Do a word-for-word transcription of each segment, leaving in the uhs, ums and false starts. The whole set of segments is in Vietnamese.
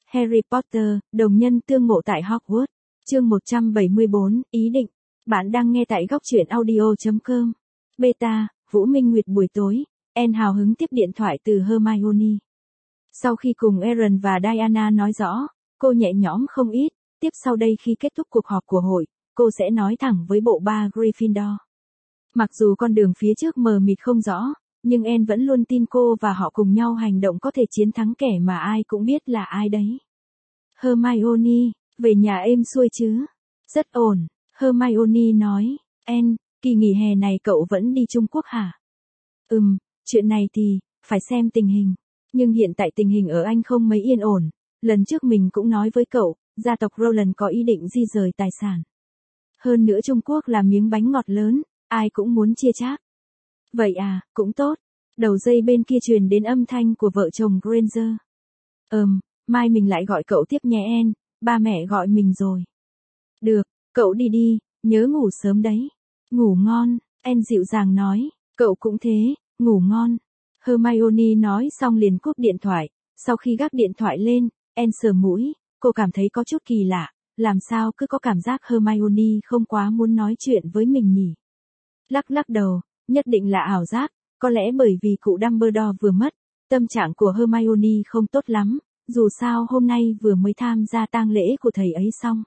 Harry Potter, đồng nhân tương ngộ tại Hogwarts. Chương một trăm bảy mươi bốn, ý định. Bạn đang nghe tại góc truyện audio chấm com. Beta, Vũ Minh Nguyệt buổi tối, Anne hào hứng tiếp điện thoại từ Hermione. Sau khi cùng Ron và Diana nói rõ, cô nhẹ nhõm không ít, tiếp sau đây khi kết thúc cuộc họp của hội, cô sẽ nói thẳng với bộ ba Gryffindor. Mặc dù con đường phía trước mờ mịt không rõ, nhưng Anne vẫn luôn tin cô và họ cùng nhau hành động có thể chiến thắng kẻ mà ai cũng biết là ai đấy. Hermione, về nhà êm xuôi chứ? Rất ổn, Hermione nói. Anne, kỳ nghỉ hè này cậu vẫn đi Trung Quốc hả? Ừm, chuyện này thì, phải xem tình hình. Nhưng hiện tại tình hình ở Anh không mấy yên ổn. Lần trước mình cũng nói với cậu, gia tộc Roland có ý định di rời tài sản. Hơn nữa Trung Quốc là miếng bánh ngọt lớn, ai cũng muốn chia chác. Vậy à, cũng tốt. Đầu dây bên kia truyền đến âm thanh của vợ chồng Granger. Ừm, mai mình lại gọi cậu tiếp nhé Anne, ba mẹ gọi mình rồi. Được, cậu đi đi, nhớ ngủ sớm đấy. Ngủ ngon, Anne dịu dàng nói, cậu cũng thế, ngủ ngon. Hermione nói xong liền cúp điện thoại, sau khi gác điện thoại lên, Anne sờ mũi, cô cảm thấy có chút kỳ lạ, làm sao cứ có cảm giác Hermione không quá muốn nói chuyện với mình nhỉ. Lắc lắc đầu, nhất định là ảo giác, có lẽ bởi vì cụ Dumbledore vừa mất, tâm trạng của Hermione không tốt lắm, dù sao hôm nay vừa mới tham gia tang lễ của thầy ấy xong.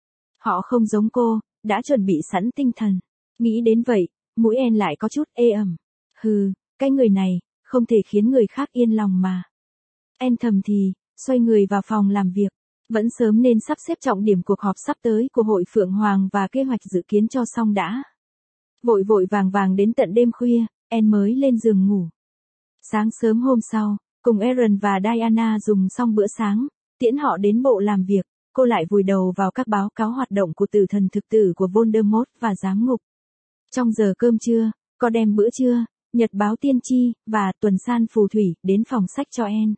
Họ không giống cô, đã chuẩn bị sẵn tinh thần. Nghĩ đến vậy, mũi Anne lại có chút ê ẩm. Hừ, cái người này, không thể khiến người khác yên lòng mà. Anne thầm thì, xoay người vào phòng làm việc. Vẫn sớm nên sắp xếp trọng điểm cuộc họp sắp tới của hội Phượng Hoàng và kế hoạch dự kiến cho xong đã. Vội vội vàng vàng đến tận đêm khuya, Anne mới lên giường ngủ. Sáng sớm hôm sau, cùng Ron và Diana dùng xong bữa sáng, tiễn họ đến bộ làm việc, cô lại vùi đầu vào các báo cáo hoạt động của tử thần thực tử của Voldemort và giám ngục. Trong giờ cơm trưa, có đem bữa trưa, nhật báo tiên tri, và tuần san phù thủy đến phòng sách cho Anne.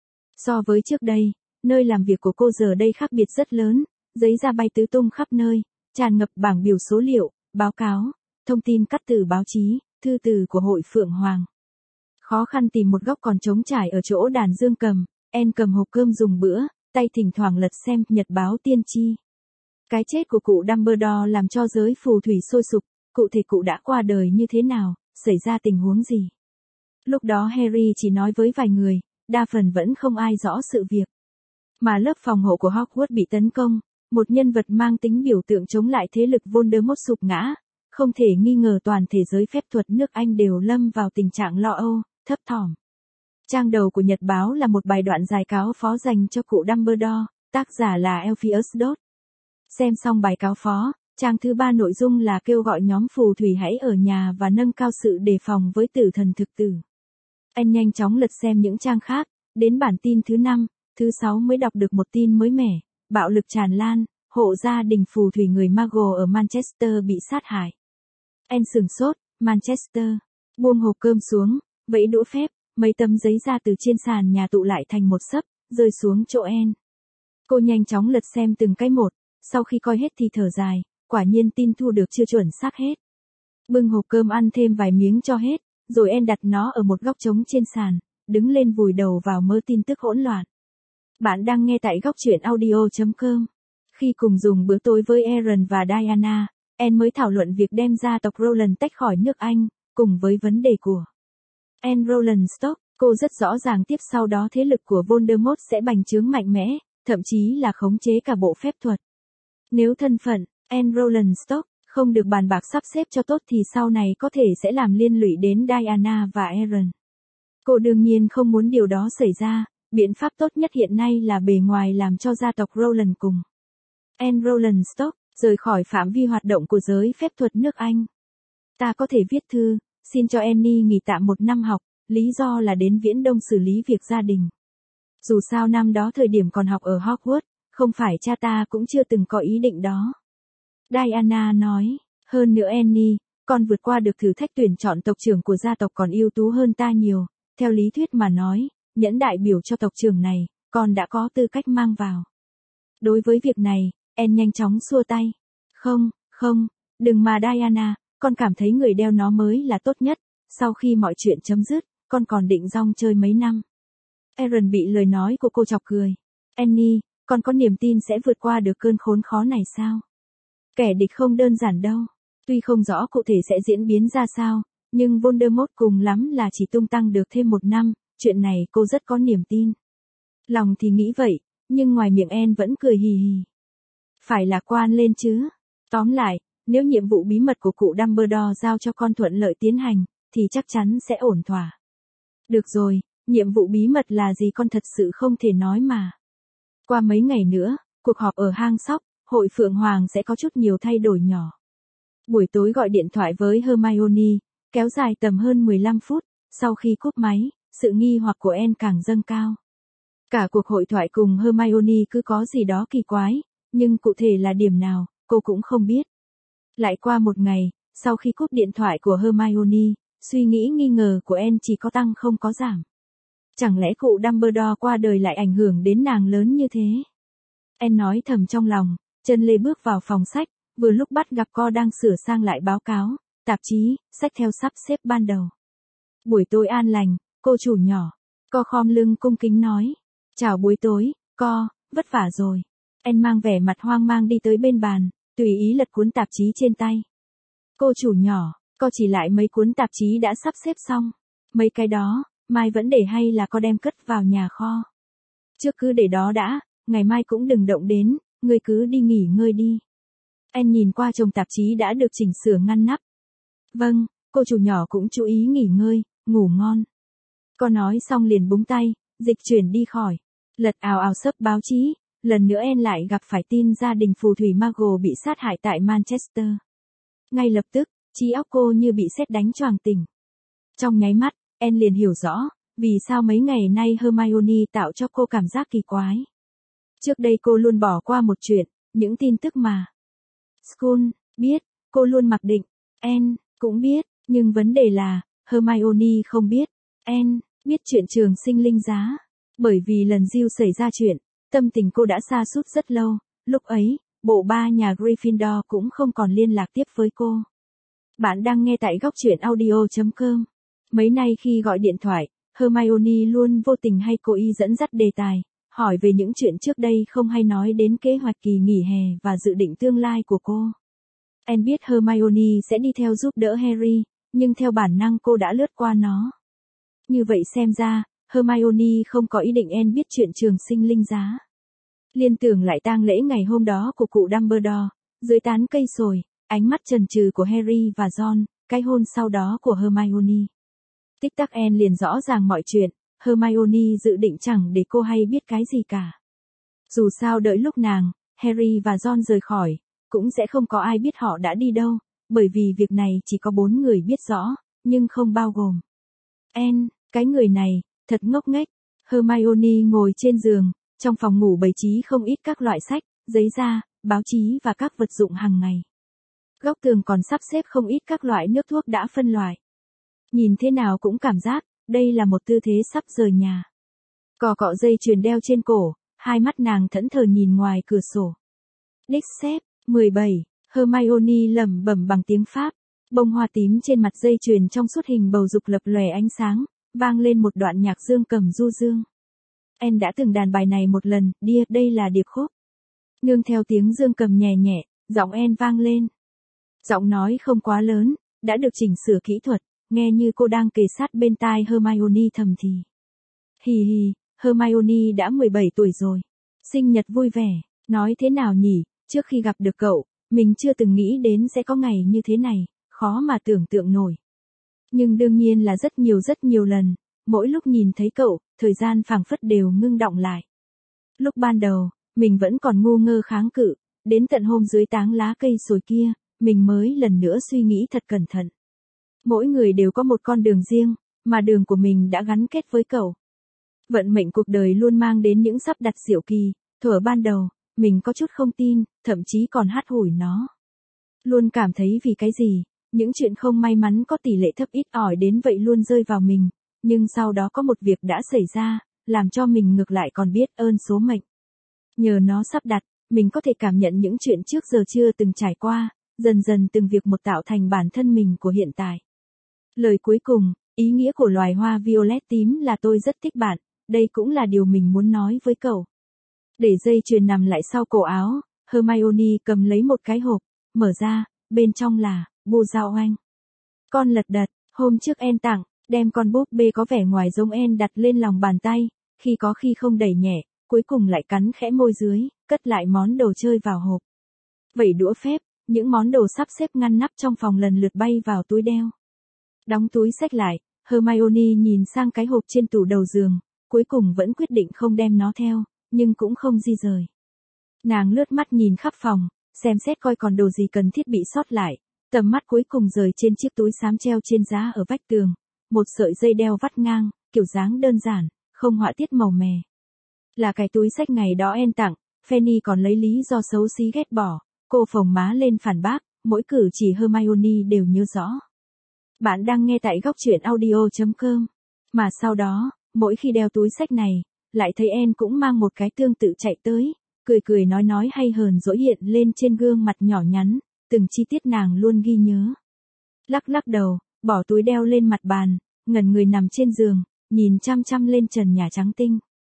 So với trước đây, nơi làm việc của cô giờ đây khác biệt rất lớn, giấy da bay tứ tung khắp nơi, tràn ngập bảng biểu số liệu, báo cáo, thông tin cắt từ báo chí, thư từ của hội Phượng Hoàng. Khó khăn tìm một góc còn trống trải ở chỗ đàn dương cầm, Anne cầm hộp cơm dùng bữa, tay thỉnh thoảng lật xem nhật báo tiên tri. Cái chết của cụ Dumbledore làm cho giới phù thủy sôi sục, cụ thể cụ đã qua đời như thế nào, xảy ra tình huống gì. Lúc đó Harry chỉ nói với vài người, đa phần vẫn không ai rõ sự việc. Mà lớp phòng hộ của Hogwarts bị tấn công, một nhân vật mang tính biểu tượng chống lại thế lực Voldemort sụp ngã, không thể nghi ngờ toàn thể giới phép thuật nước Anh đều lâm vào tình trạng lo âu, thấp thỏm. Trang đầu của nhật báo là một bài đoạn giải cáo phó dành cho cụ Dumbledore, tác giả là Elphius Dodd. Xem xong bài cáo phó, trang thứ ba nội dung là kêu gọi nhóm phù thủy hãy ở nhà và nâng cao sự đề phòng với tử thần thực tử. Anh nhanh chóng lật xem những trang khác, đến bản tin thứ năm, thứ sáu mới đọc được một tin mới mẻ, bạo lực tràn lan, hộ gia đình phù thủy người Mago ở Manchester bị sát hại. Anh sửng sốt, Manchester, buông hộp cơm xuống, vẫy đũa phép, mấy tấm giấy ra từ trên sàn nhà tụ lại thành một xấp, rơi xuống chỗ Anne. Cô nhanh chóng lật xem từng cái một, sau khi coi hết thì thở dài, quả nhiên tin thu được chưa chuẩn xác hết. Bưng hộp cơm ăn thêm vài miếng cho hết, rồi Anne đặt nó ở một góc trống trên sàn, đứng lên vùi đầu vào mớ tin tức hỗn loạn. Bạn đang nghe tại góc truyện audio chấm com. Khi cùng dùng bữa tối với Ron và Diana, Anne mới thảo luận việc đem gia tộc Roland tách khỏi nước Anh, cùng với vấn đề của Anne Roland Stock. Cô rất rõ ràng tiếp sau đó thế lực của Voldemort sẽ bành trướng mạnh mẽ, thậm chí là khống chế cả bộ phép thuật. Nếu thân phận Anne Roland Stock không được bàn bạc sắp xếp cho tốt thì sau này có thể sẽ làm liên lụy đến Diana và Ron. Cô đương nhiên không muốn điều đó xảy ra, biện pháp tốt nhất hiện nay là bề ngoài làm cho gia tộc Roland cùng Anne Roland Stock rời khỏi phạm vi hoạt động của giới phép thuật nước Anh. Ta có thể viết thư, xin cho Annie nghỉ tạm một năm học, lý do là đến Viễn Đông xử lý việc gia đình. Dù sao năm đó thời điểm còn học ở Hogwarts, không phải cha ta cũng chưa từng có ý định đó. Diana nói, hơn nữa Annie, con vượt qua được thử thách tuyển chọn tộc trưởng của gia tộc còn ưu tú hơn ta nhiều, theo lý thuyết mà nói, nhẫn đại biểu cho tộc trưởng này, con đã có tư cách mang vào. Đối với việc này, Anne nhanh chóng xua tay. Không, không, đừng mà Diana, con cảm thấy người đeo nó mới là tốt nhất, sau khi mọi chuyện chấm dứt, con còn định rong chơi mấy năm. Ron bị lời nói của cô chọc cười. Annie, con có niềm tin sẽ vượt qua được cơn khốn khó này sao? Kẻ địch không đơn giản đâu. Tuy không rõ cụ thể sẽ diễn biến ra sao, nhưng Voldemort cùng lắm là chỉ tung tăng được thêm một năm, chuyện này cô rất có niềm tin. Lòng thì nghĩ vậy, nhưng ngoài miệng Anne vẫn cười hì hì. Phải lạc quan lên chứ. Tóm lại, nếu nhiệm vụ bí mật của cụ Dumbledore giao cho con thuận lợi tiến hành, thì chắc chắn sẽ ổn thỏa. Được rồi, nhiệm vụ bí mật là gì con thật sự không thể nói mà. Qua mấy ngày nữa, cuộc họp ở hang sóc, hội Phượng Hoàng sẽ có chút nhiều thay đổi nhỏ. Buổi tối gọi điện thoại với Hermione, kéo dài tầm hơn mười lăm phút, sau khi cúp máy, sự nghi hoặc của Anne càng dâng cao. Cả cuộc hội thoại cùng Hermione cứ có gì đó kỳ quái, nhưng cụ thể là điểm nào, cô cũng không biết. Lại qua một ngày, sau khi cúp điện thoại của Hermione, suy nghĩ nghi ngờ của Anne chỉ có tăng không có giảm. Chẳng lẽ cụ Dumbledore qua đời lại ảnh hưởng đến nàng lớn như thế? Anne nói thầm trong lòng, chân lê bước vào phòng sách, vừa lúc bắt gặp cô đang sửa sang lại báo cáo, tạp chí, sách theo sắp xếp ban đầu. Buổi tối an lành, cô chủ nhỏ. Cô khom lưng cung kính nói. Chào buổi tối, cô, vất vả rồi. Anne mang vẻ mặt hoang mang đi tới bên bàn, tùy ý lật cuốn tạp chí trên tay. Cô chủ nhỏ, cô chỉ lại mấy cuốn tạp chí đã sắp xếp xong. Mấy cái đó, mai vẫn để hay là cô đem cất vào nhà kho? Trước cứ để đó đã, ngày mai cũng đừng động đến, ngươi cứ đi nghỉ ngơi đi. Anne nhìn qua chồng tạp chí đã được chỉnh sửa ngăn nắp. Vâng, cô chủ nhỏ cũng chú ý nghỉ ngơi, ngủ ngon. Cô nói xong liền búng tay, dịch chuyển đi khỏi. Lật ào ào sấp báo chí, lần nữa Anne lại gặp phải tin gia đình phù thủy Muggle bị sát hại tại Manchester. Ngay lập tức, trí óc cô như bị sét đánh choàng tỉnh. Trong nháy mắt, Anne liền hiểu rõ, vì sao mấy ngày nay Hermione tạo cho cô cảm giác kỳ quái. Trước đây cô luôn bỏ qua một chuyện, những tin tức mà School biết, cô luôn mặc định, Anne cũng biết, nhưng vấn đề là, Hermione không biết, Anne biết chuyện trường sinh linh giá. Bởi vì lần Jill xảy ra chuyện, tâm tình cô đã sa sút rất lâu, lúc ấy, bộ ba nhà Gryffindor cũng không còn liên lạc tiếp với cô. Bạn đang nghe tại góc truyện audio chấm com. Mấy nay khi gọi điện thoại, Hermione luôn vô tình hay cố ý dẫn dắt đề tài, hỏi về những chuyện trước đây không hay nói đến kế hoạch kỳ nghỉ hè và dự định tương lai của cô. Anne biết Hermione sẽ đi theo giúp đỡ Harry, nhưng theo bản năng cô đã lướt qua nó. Như vậy xem ra, Hermione không có ý định Anne biết chuyện trường sinh linh giá. Liên tưởng lại tang lễ ngày hôm đó của cụ Dumbledore, dưới tán cây sồi, ánh mắt chần chừ của Harry và Ron, cái hôn sau đó của Hermione. Tích tắc Anne liền rõ ràng mọi chuyện, Hermione dự định chẳng để cô hay biết cái gì cả. Dù sao đợi lúc nàng, Harry và Ron rời khỏi, cũng sẽ không có ai biết họ đã đi đâu, bởi vì việc này chỉ có bốn người biết rõ, nhưng không bao gồm Anne, cái người này, thật ngốc nghếch. Hermione ngồi trên giường, trong phòng ngủ bày trí không ít các loại sách, giấy da, báo chí và các vật dụng hàng ngày. Góc tường còn sắp xếp không ít các loại nước thuốc đã phân loại. Nhìn thế nào cũng cảm giác, đây là một tư thế sắp rời nhà. Cò cọ dây chuyền đeo trên cổ, hai mắt nàng thẫn thờ nhìn ngoài cửa sổ. Đích xếp, mười bảy, Hermione lẩm bẩm bằng tiếng Pháp. Bông hoa tím trên mặt dây chuyền trong suốt hình bầu dục lập lòe ánh sáng, vang lên một đoạn nhạc dương cầm du dương. Anne đã từng đàn bài này một lần, Dear, đây là điệp khúc. Nương theo tiếng dương cầm nhẹ nhẹ, giọng Anne vang lên. Giọng nói không quá lớn, đã được chỉnh sửa kỹ thuật, nghe như cô đang kề sát bên tai Hermione thầm thì. Hì hì, Hermione đã mười bảy tuổi rồi. Sinh nhật vui vẻ, nói thế nào nhỉ, trước khi gặp được cậu, mình chưa từng nghĩ đến sẽ có ngày như thế này, khó mà tưởng tượng nổi. Nhưng đương nhiên là rất nhiều rất nhiều lần, mỗi lúc nhìn thấy cậu, thời gian phảng phất đều ngưng đọng lại. Lúc ban đầu, mình vẫn còn ngu ngơ kháng cự, đến tận hôm dưới táng lá cây sồi kia, mình mới lần nữa suy nghĩ thật cẩn thận. Mỗi người đều có một con đường riêng, mà đường của mình đã gắn kết với cậu. Vận mệnh cuộc đời luôn mang đến những sắp đặt diệu kỳ, thuở ban đầu, mình có chút không tin, thậm chí còn hắt hủi nó. Luôn cảm thấy vì cái gì, những chuyện không may mắn có tỷ lệ thấp ít ỏi đến vậy luôn rơi vào mình, nhưng sau đó có một việc đã xảy ra, làm cho mình ngược lại còn biết ơn số mệnh. Nhờ nó sắp đặt, mình có thể cảm nhận những chuyện trước giờ chưa từng trải qua, dần dần từng việc một tạo thành bản thân mình của hiện tại. Lời cuối cùng, ý nghĩa của loài hoa violet tím là tôi rất thích bạn, đây cũng là điều mình muốn nói với cậu. Để dây chuyền nằm lại sau cổ áo, Hermione cầm lấy một cái hộp, mở ra, bên trong là, bu dao oanh. Con lật đật, hôm trước En tặng, đem con búp bê có vẻ ngoài giống En đặt lên lòng bàn tay, khi có khi không đẩy nhẹ, cuối cùng lại cắn khẽ môi dưới, cất lại món đồ chơi vào hộp. Vẩy đũa phép, những món đồ sắp xếp ngăn nắp trong phòng lần lượt bay vào túi đeo. Đóng túi xách lại, Hermione nhìn sang cái hộp trên tủ đầu giường, cuối cùng vẫn quyết định không đem nó theo, nhưng cũng không di rời. Nàng lướt mắt nhìn khắp phòng, xem xét coi còn đồ gì cần thiết bị sót lại, tầm mắt cuối cùng rời trên chiếc túi xám treo trên giá ở vách tường, một sợi dây đeo vắt ngang, kiểu dáng đơn giản, không họa tiết màu mè. Là cái túi xách ngày đó En tặng, Fanny còn lấy lý do xấu xí ghét bỏ, cô phồng má lên phản bác, mỗi cử chỉ Hermione đều nhớ rõ. Bạn đang nghe tại góc truyện audio chấm com. Mà sau đó, mỗi khi đeo túi xách này, lại thấy En cũng mang một cái tương tự chạy tới, cười cười nói nói hay hờn dỗi hiện lên trên gương mặt nhỏ nhắn, từng chi tiết nàng luôn ghi nhớ. Lắc lắc đầu, bỏ túi đeo lên mặt bàn, ngẩn người nằm trên giường, nhìn chăm chăm lên trần nhà trắng tinh.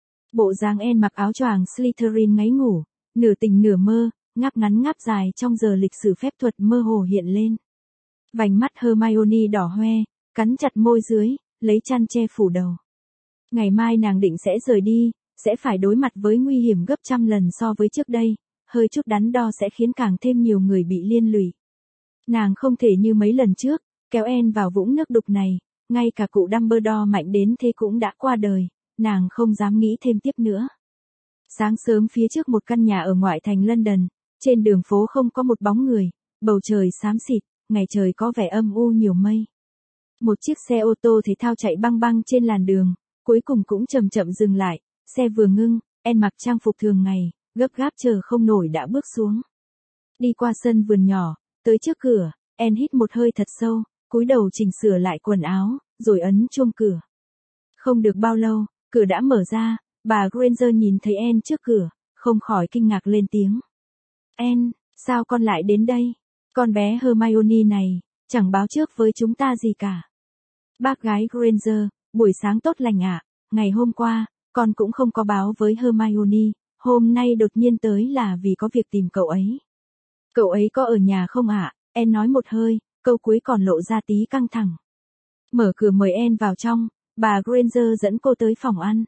Bộ dáng En mặc áo choàng Slytherin ngáy ngủ, nửa tỉnh nửa mơ, ngáp ngắn ngáp dài trong giờ lịch sử phép thuật mơ hồ hiện lên. Vành mắt Hermione đỏ hoe, cắn chặt môi dưới, lấy chăn che phủ đầu. Ngày mai nàng định sẽ rời đi, sẽ phải đối mặt với nguy hiểm gấp trăm lần so với trước đây, hơi chút đắn đo sẽ khiến càng thêm nhiều người bị liên lụy. Nàng không thể như mấy lần trước, kéo En vào vũng nước đục này, ngay cả cụ Dumbledore mạnh đến thế cũng đã qua đời, nàng không dám nghĩ thêm tiếp nữa. Sáng sớm phía trước một căn nhà ở ngoại thành London, trên đường phố không có một bóng người, bầu trời xám xịt, ngày trời có vẻ âm u nhiều mây. Một chiếc xe ô tô thể thao chạy băng băng trên làn đường, cuối cùng cũng chậm chậm dừng lại, xe vừa ngưng, En mặc trang phục thường ngày, gấp gáp chờ không nổi đã bước xuống. Đi qua sân vườn nhỏ, tới trước cửa, En hít một hơi thật sâu, cúi đầu chỉnh sửa lại quần áo, rồi ấn chuông cửa. Không được bao lâu, cửa đã mở ra, bà Granger nhìn thấy En trước cửa, không khỏi kinh ngạc lên tiếng. En, sao con lại đến đây? Con bé Hermione này, chẳng báo trước với chúng ta gì cả. Bác gái Granger, buổi sáng tốt lành ạ, ngày hôm qua, con cũng không có báo với Hermione, hôm nay đột nhiên tới là vì có việc tìm cậu ấy. Cậu ấy có ở nhà không ạ? En nói một hơi, câu cuối còn lộ ra tí căng thẳng. Mở cửa mời En vào trong, bà Granger dẫn cô tới phòng ăn.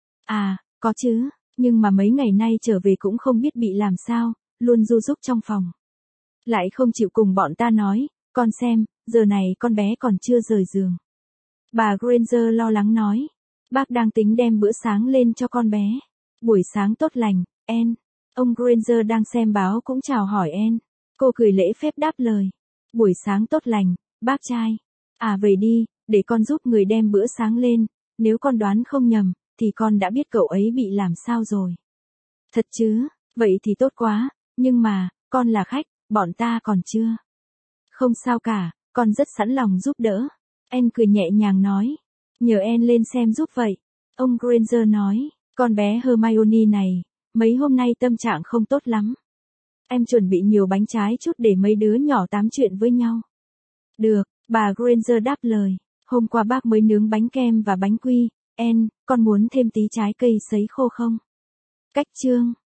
À, có chứ, nhưng mà mấy ngày nay trở về cũng không biết bị làm sao, luôn ru rúc trong phòng. Lại không chịu cùng bọn ta nói, con xem, giờ này con bé còn chưa rời giường. Bà Granger lo lắng nói, bác đang tính đem bữa sáng lên cho con bé. Buổi sáng tốt lành, En. Ông Granger đang xem báo cũng chào hỏi En. Cô cười lễ phép đáp lời. Buổi sáng tốt lành, bác trai. À về đi, để con giúp người đem bữa sáng lên, nếu con đoán không nhầm, thì con đã biết cậu ấy bị làm sao rồi. Thật chứ, vậy thì tốt quá, nhưng mà, con là khách, bọn ta còn chưa. Không sao cả, con rất sẵn lòng giúp đỡ. En cười nhẹ nhàng nói. Nhờ En lên xem giúp vậy. Ông Granger nói, con bé Hermione này, mấy hôm nay tâm trạng không tốt lắm. Em chuẩn bị nhiều bánh trái chút để mấy đứa nhỏ tám chuyện với nhau. Được, bà Granger đáp lời. Hôm qua bác mới nướng bánh kem và bánh quy. En, con muốn thêm tí trái cây sấy khô không? Cách chương.